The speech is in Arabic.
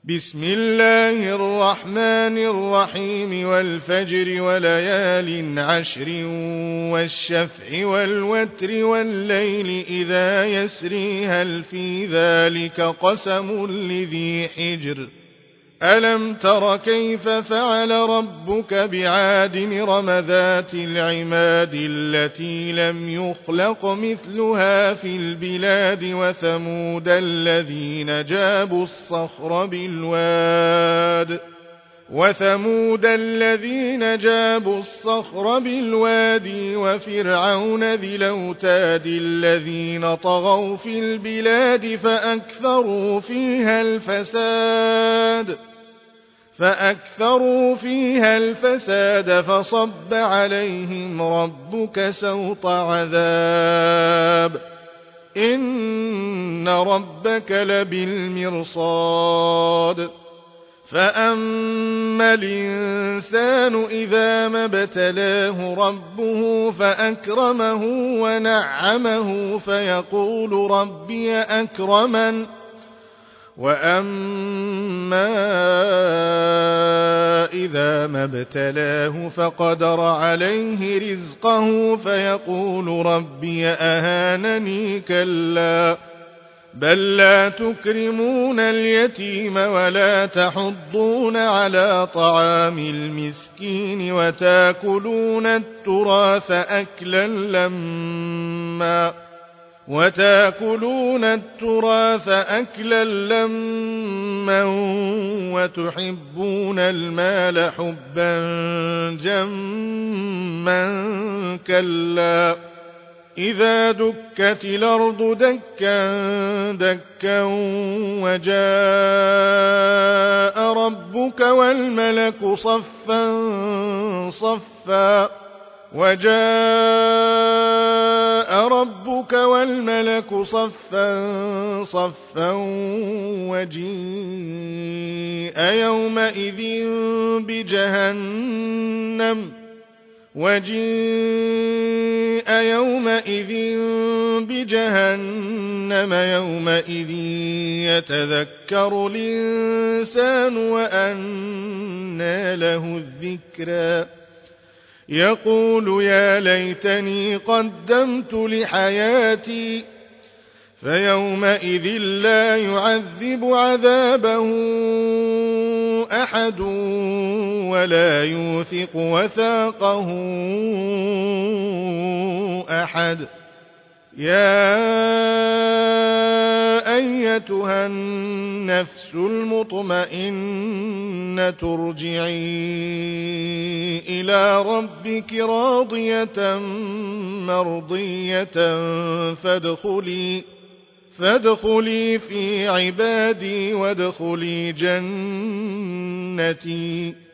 بسم الله الرحمن الرحيم والفجر وليال عشر والشفع والوتر والليل إذا يسري هل في ذلك قسم لذي حجر ألم تر كيف فعل ربك بعاد إرم ذات العماد التي لم يخلق مثلها في البلاد وثمود الذين جابوا الصخر بالواد وفرعون ذي الأوتاد الذين طغوا في البلاد فأكثروا فيها الفساد فصب عليهم ربك سوط عذاب إن ربك لبالمرصاد فأما الإنسان إذا ما ابتلاه ربه فأكرمه ونعمه فيقول ربي أكرمن وأما إذا ما ابتلاه فقدر عليه رزقه فيقول ربي أهانني كلا بل لا تكرمون اليتيم ولا تحضون على طعام المسكين وتأكلون التراث أكلا لما وتحبون المال حبا جما كلا إذا دكت الأرض دكا دكا وجاء ربك والملك صفا صفا وجيء يومئذ بجهنم يومئذ يتذكر الإنسان وأنى له الذكرى يقول يا ليتني قدمت لحياتي فيومئذ لا يعذب عذابه أحد ولا يوثق وثاقه أحد يا أيتها النفس المطمئنة ارجعي إلى ربك راضية مرضية فادخلي في عبادي وادخلي جنتي